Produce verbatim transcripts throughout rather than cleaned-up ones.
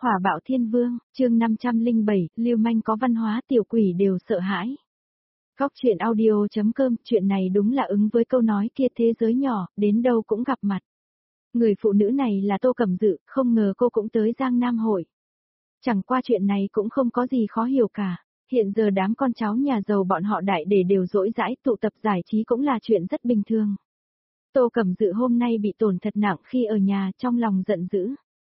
Hỏa bạo thiên vương, chương năm trăm lẻ bảy, lưu manh có văn hóa tiểu quỷ đều sợ hãi. Góc chuyện audio.com, chuyện này đúng là ứng với câu nói kia thế giới nhỏ, đến đâu cũng gặp mặt. Người phụ nữ này là Tô Cẩm Dự, không ngờ cô cũng tới Giang Nam hội. Chẳng qua chuyện này cũng không có gì khó hiểu cả, hiện giờ đám con cháu nhà giàu bọn họ đại để đều rỗi rãi tụ tập giải trí cũng là chuyện rất bình thường. Tô Cẩm Dự hôm nay bị tổn thật nặng khi ở nhà, trong lòng giận dữ.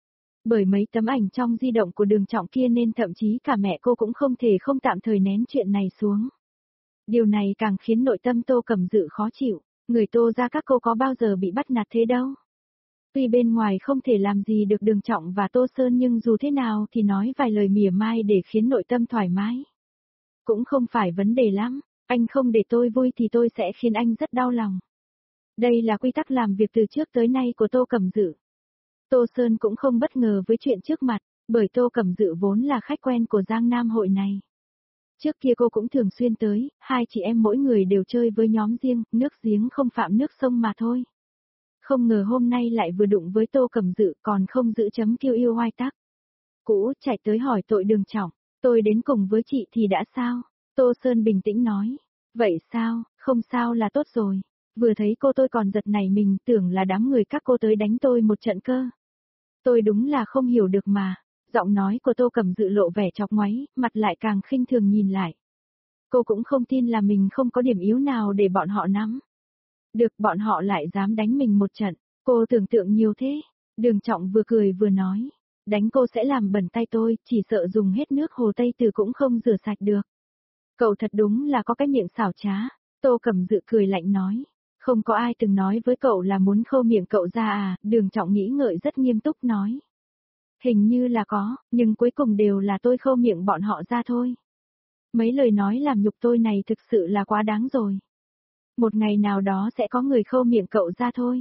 Bởi mấy tấm ảnh trong di động của Đường Trọng kia nên thậm chí cả mẹ cô cũng không thể không tạm thời nén chuyện này xuống. Điều này càng khiến nội tâm Tô Cẩm Dự khó chịu, người Tô ra các cô có bao giờ bị bắt nạt thế đâu. Tuy bên ngoài không thể làm gì được Đường Trọng và Tô Sơn nhưng dù thế nào thì nói vài lời mỉa mai để khiến nội tâm thoải mái. Cũng không phải vấn đề lắm, anh không để tôi vui thì tôi sẽ khiến anh rất đau lòng. Đây là quy tắc làm việc từ trước tới nay của Tô Cẩm Dự. Tô Sơn cũng không bất ngờ với chuyện trước mặt, bởi Tô Cẩm Dự vốn là khách quen của Giang Nam hội này. Trước kia cô cũng thường xuyên tới, hai chị em mỗi người đều chơi với nhóm riêng, nước giếng không phạm nước sông mà thôi. Không ngờ hôm nay lại vừa đụng với Tô Cẩm Dự còn không giữ chấm kêu yêu oai tắc. Cũ chạy tới hỏi tội Đường Trọng, tôi đến cùng với chị thì đã sao? Tô Sơn bình tĩnh nói, vậy sao, không sao là tốt rồi. Vừa thấy cô tôi còn giật nảy mình tưởng là đám người các cô tới đánh tôi một trận cơ. Tôi đúng là không hiểu được mà. Giọng nói của Tô Cẩm Dự lộ vẻ chọc ngoáy, mặt lại càng khinh thường nhìn lại. Cô cũng không tin là mình không có điểm yếu nào để bọn họ nắm. Được bọn họ lại dám đánh mình một trận, cô tưởng tượng nhiều thế. Đường Trọng vừa cười vừa nói, đánh cô sẽ làm bẩn tay tôi, chỉ sợ dùng hết nước hồ Tây Từ cũng không rửa sạch được. Cậu thật đúng là có cái miệng xảo trá. Tô Cẩm Dự cười lạnh nói. Không có ai từng nói với cậu là muốn khâu miệng cậu ra à, Đường Trọng nghĩ ngợi rất nghiêm túc nói. Hình như là có, nhưng cuối cùng đều là tôi khâu miệng bọn họ ra thôi. Mấy lời nói làm nhục tôi này thực sự là quá đáng rồi. Một ngày nào đó sẽ có người khâu miệng cậu ra thôi.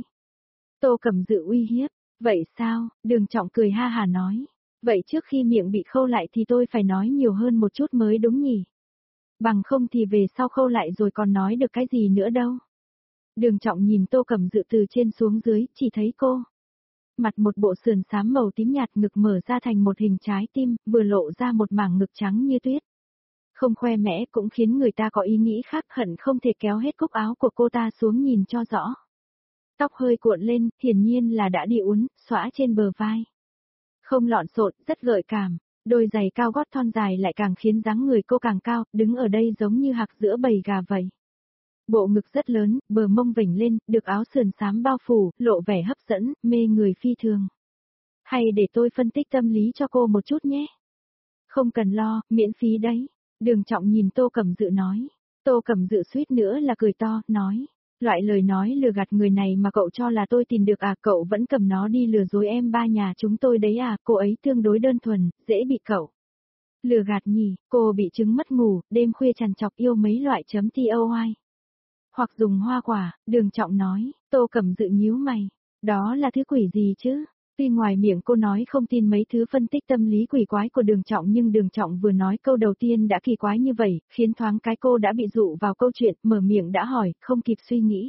Tô Cẩm Dự uy hiếp, vậy sao, Đường Trọng cười ha hà nói. Vậy trước khi miệng bị khâu lại thì tôi phải nói nhiều hơn một chút mới đúng nhỉ. Bằng không thì về sau khâu lại rồi còn nói được cái gì nữa đâu. Đường Trọng nhìn Tô Cẩm Dự từ trên xuống dưới, chỉ thấy cô. Mặt một bộ sườn xám màu tím nhạt, ngực mở ra thành một hình trái tim, vừa lộ ra một mảng ngực trắng như tuyết. Không khoe mẽ cũng khiến người ta có ý nghĩ khác, hận không thể kéo hết cúc áo của cô ta xuống nhìn cho rõ. Tóc hơi cuộn lên, hiển nhiên là đã đi uốn, xõa trên bờ vai. Không lọn xộn, rất gợi cảm, đôi giày cao gót thon dài lại càng khiến dáng người cô càng cao, đứng ở đây giống như hạc giữa bầy gà vậy. Bộ ngực rất lớn, bờ mông vểnh lên, được áo sườn xám bao phủ, lộ vẻ hấp dẫn, mê người phi thường. Hay để tôi phân tích tâm lý cho cô một chút nhé. Không cần lo, miễn phí đấy. Đường Trọng nhìn Tô Cẩm Dự nói. Tô Cẩm Dự suýt nữa là cười to, nói. Loại lời nói lừa gạt người này mà cậu cho là tôi tìm được à, cậu vẫn cầm nó đi lừa dối em ba nhà chúng tôi đấy à, cô ấy tương đối đơn thuần, dễ bị cậu lừa gạt nhỉ. Cô bị chứng mất ngủ, đêm khuya trằn trọc yêu mấy loại chấm toi. Hoặc dùng hoa quả, Đường Trọng nói. Tô Cẩm Dự nhíu mày. Đó là thứ quỷ gì chứ? Tuy ngoài miệng cô nói không tin mấy thứ phân tích tâm lý quỷ quái của Đường Trọng nhưng Đường Trọng vừa nói câu đầu tiên đã kỳ quái như vậy, khiến thoáng cái cô đã bị dụ vào câu chuyện, mở miệng đã hỏi, không kịp suy nghĩ.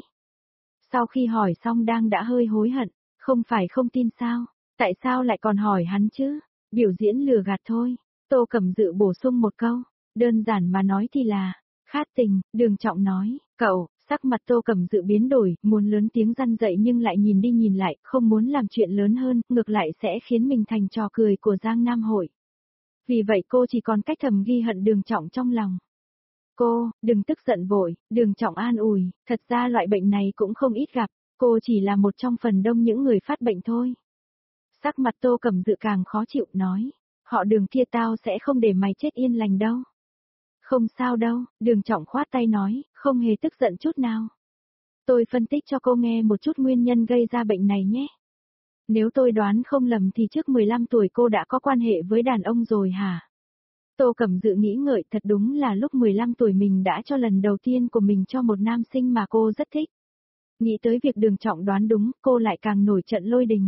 Sau khi hỏi xong đang đã hơi hối hận, không phải không tin sao? Tại sao lại còn hỏi hắn chứ? Biểu diễn lừa gạt thôi. Tô Cẩm Dự bổ sung một câu, đơn giản mà nói thì là khát tình. Đường Trọng nói, cậu. Sắc mặt Tô Cẩm Dự biến đổi, muốn lớn tiếng răn dậy nhưng lại nhìn đi nhìn lại, không muốn làm chuyện lớn hơn, ngược lại sẽ khiến mình thành trò cười của Giang Nam hội. Vì vậy cô chỉ còn cách thầm ghi hận Đường Trọng trong lòng. Cô, đừng tức giận vội, Đường Trọng an ủi, thật ra loại bệnh này cũng không ít gặp, cô chỉ là một trong phần đông những người phát bệnh thôi. Sắc mặt Tô Cẩm Dự càng khó chịu, nói, họ Đường kia tao sẽ không để mày chết yên lành đâu. Không sao đâu, Đường Trọng khoát tay nói, không hề tức giận chút nào. Tôi phân tích cho cô nghe một chút nguyên nhân gây ra bệnh này nhé. Nếu tôi đoán không lầm thì trước mười lăm tuổi cô đã có quan hệ với đàn ông rồi hả? Tô Cẩm Dự nghĩ ngợi, thật đúng là lúc mười lăm tuổi mình đã cho lần đầu tiên của mình cho một nam sinh mà cô rất thích. Nghĩ tới việc Đường Trọng đoán đúng, cô lại càng nổi trận lôi đình.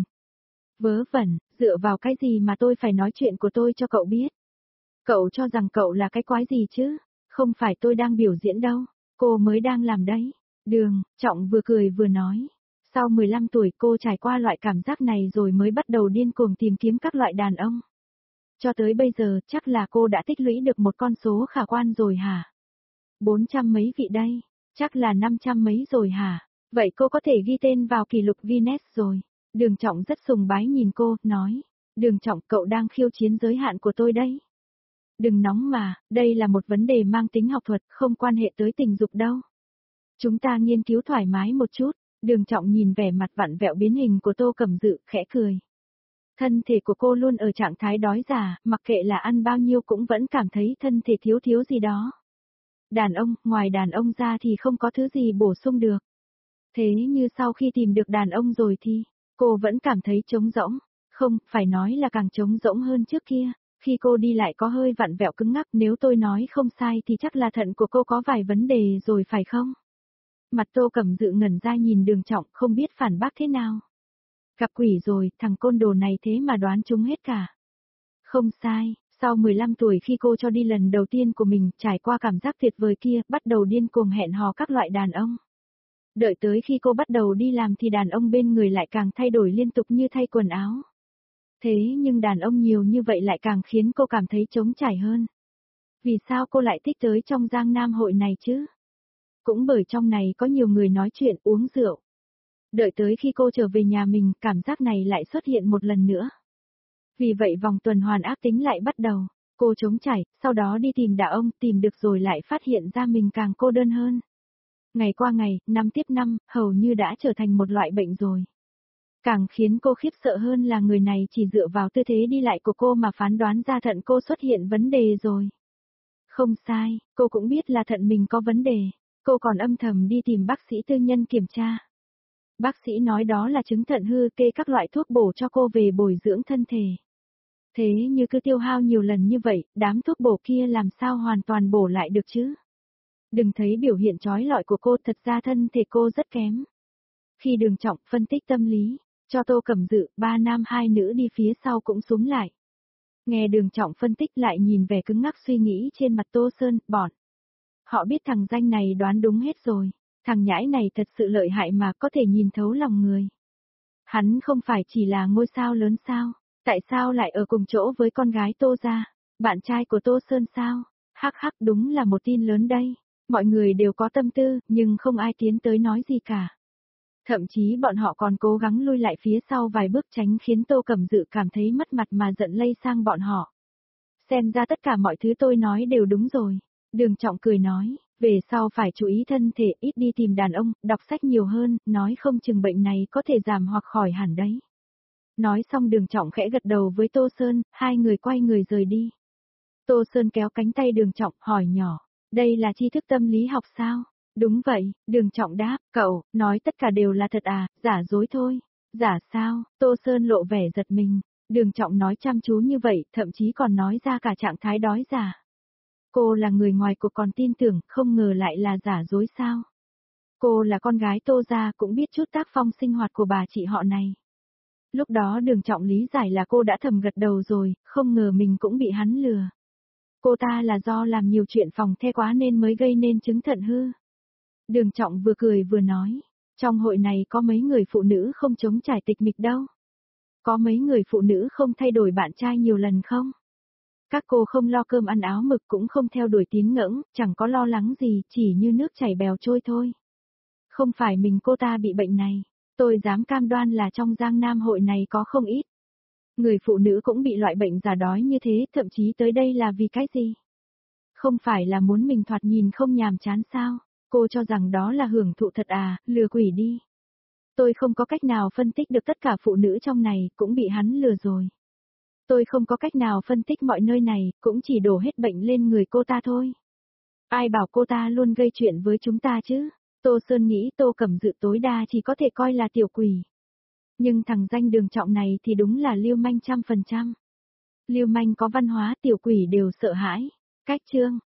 Vớ vẩn, dựa vào cái gì mà tôi phải nói chuyện của tôi cho cậu biết? Cậu cho rằng cậu là cái quái gì chứ? Không phải tôi đang biểu diễn đâu, cô mới đang làm đấy. Đường Trọng vừa cười vừa nói. Sau mười lăm tuổi cô trải qua loại cảm giác này rồi mới bắt đầu điên cuồng tìm kiếm các loại đàn ông. Cho tới bây giờ chắc là cô đã tích lũy được một con số khả quan rồi hả? Bốn trăm mấy vị đây, chắc là năm trăm mấy rồi hả? Vậy cô có thể ghi tên vào kỷ lục Guinness rồi. Đường Trọng rất sùng bái nhìn cô, nói. Đường Trọng, cậu đang khiêu chiến giới hạn của tôi đấy. Đừng nóng mà, đây là một vấn đề mang tính học thuật, không quan hệ tới tình dục đâu. Chúng ta nghiên cứu thoải mái một chút. Đường Trọng nhìn vẻ mặt vặn vẹo biến hình của Tô Cẩm Dự, khẽ cười. Thân thể của cô luôn ở trạng thái đói già, mặc kệ là ăn bao nhiêu cũng vẫn cảm thấy thân thể thiếu thiếu gì đó. Đàn ông, ngoài đàn ông ra thì không có thứ gì bổ sung được. Thế như sau khi tìm được đàn ông rồi thì, cô vẫn cảm thấy trống rỗng. Không, phải nói là càng trống rỗng hơn trước kia. Khi cô đi lại có hơi vặn vẹo cứng ngắc, nếu tôi nói không sai thì chắc là thận của cô có vài vấn đề rồi phải không? Mặt Tô Cẩm Dự ngẩn ra nhìn Đường Trọng, không biết phản bác thế nào. Gặp quỷ rồi, thằng côn đồ này thế mà đoán trúng hết cả. Không sai, sau mười lăm tuổi khi cô cho đi lần đầu tiên của mình, trải qua cảm giác tuyệt vời kia, bắt đầu điên cuồng hẹn hò các loại đàn ông. Đợi tới khi cô bắt đầu đi làm thì đàn ông bên người lại càng thay đổi liên tục như thay quần áo. Thế nhưng đàn ông nhiều như vậy lại càng khiến cô cảm thấy trống trải hơn. Vì sao cô lại thích tới trong Giang Nam hội này chứ? Cũng bởi trong này có nhiều người nói chuyện uống rượu. Đợi tới khi cô trở về nhà mình, cảm giác này lại xuất hiện một lần nữa. Vì vậy vòng tuần hoàn ác tính lại bắt đầu. Cô trống trải, sau đó đi tìm đàn ông, tìm được rồi lại phát hiện ra mình càng cô đơn hơn. Ngày qua ngày, năm tiếp năm, hầu như đã trở thành một loại bệnh rồi. Càng khiến cô khiếp sợ hơn là người này chỉ dựa vào tư thế đi lại của cô mà phán đoán ra thận cô xuất hiện vấn đề rồi. Không sai, cô cũng biết là thận mình có vấn đề. Cô còn âm thầm đi tìm bác sĩ tư nhân kiểm tra. Bác sĩ nói đó là chứng thận hư, kê các loại thuốc bổ cho cô về bồi dưỡng thân thể. Thế như cứ tiêu hao nhiều lần như vậy, đám thuốc bổ kia làm sao hoàn toàn bổ lại được chứ? Đừng thấy biểu hiện trói lọi của cô, thật ra thân thể cô rất kém. Khi Đường Trọng phân tích tâm lý, cho Tô Cẩm Dự, ba nam hai nữ đi phía sau cũng súng lại. Nghe Đường Trọng phân tích lại nhìn vẻ cứng ngắc suy nghĩ trên mặt Tô Sơn, bọn. Họ biết thằng danh này đoán đúng hết rồi. Thằng nhãi này thật sự lợi hại mà có thể nhìn thấu lòng người. Hắn không phải chỉ là ngôi sao lớn sao? Tại sao lại ở cùng chỗ với con gái Tô gia? Bạn trai của Tô Sơn sao? Hắc hắc, đúng là một tin lớn đây. Mọi người đều có tâm tư, nhưng không ai tiến tới nói gì cả. Thậm chí bọn họ còn cố gắng lui lại phía sau vài bước tránh khiến Tô Cẩm Dự cảm thấy mất mặt mà giận lây sang bọn họ. Xem ra tất cả mọi thứ tôi nói đều đúng rồi. Đường Trọng cười nói, về sau phải chú ý thân thể, ít đi tìm đàn ông, đọc sách nhiều hơn, nói không chừng bệnh này có thể giảm hoặc khỏi hẳn đấy. Nói xong Đường Trọng khẽ gật đầu với Tô Sơn, hai người quay người rời đi. Tô Sơn kéo cánh tay Đường Trọng, hỏi nhỏ, đây là tri thức tâm lý học sao? Đúng vậy, Đường Trọng đáp, cậu, nói tất cả đều là thật à, giả dối thôi. Giả sao? Tô Sơn lộ vẻ giật mình. Đường Trọng nói chăm chú như vậy, thậm chí còn nói ra cả trạng thái đói giả. Cô là người ngoài cuộc còn tin tưởng, không ngờ lại là giả dối sao? Cô là con gái Tô gia cũng biết chút tác phong sinh hoạt của bà chị họ này. Lúc đó Đường Trọng lý giải là cô đã thầm gật đầu rồi, không ngờ mình cũng bị hắn lừa. Cô ta là do làm nhiều chuyện phòng the quá nên mới gây nên chứng thận hư. Đường Trọng vừa cười vừa nói, trong hội này có mấy người phụ nữ không chống trải tịch mịch đâu. Có mấy người phụ nữ không thay đổi bạn trai nhiều lần không? Các cô không lo cơm ăn áo mực cũng không theo đuổi tín ngưỡng, chẳng có lo lắng gì, chỉ như nước chảy bèo trôi thôi. Không phải mình cô ta bị bệnh này, tôi dám cam đoan là trong Giang Nam hội này có không ít. Người phụ nữ cũng bị loại bệnh già đói như thế, thậm chí tới đây là vì cái gì? Không phải là muốn mình thoạt nhìn không nhàm chán sao? Cô cho rằng đó là hưởng thụ thật à, lừa quỷ đi. Tôi không có cách nào phân tích được tất cả phụ nữ trong này, cũng bị hắn lừa rồi. Tôi không có cách nào phân tích mọi nơi này, cũng chỉ đổ hết bệnh lên người cô ta thôi. Ai bảo cô ta luôn gây chuyện với chúng ta chứ? Tô Sơn nghĩ Tô Cẩm Dự tối đa chỉ có thể coi là tiểu quỷ. Nhưng thằng danh Đường Trọng này thì đúng là lưu manh trăm phần trăm. Lưu manh có văn hóa, tiểu quỷ đều sợ hãi. Cách chương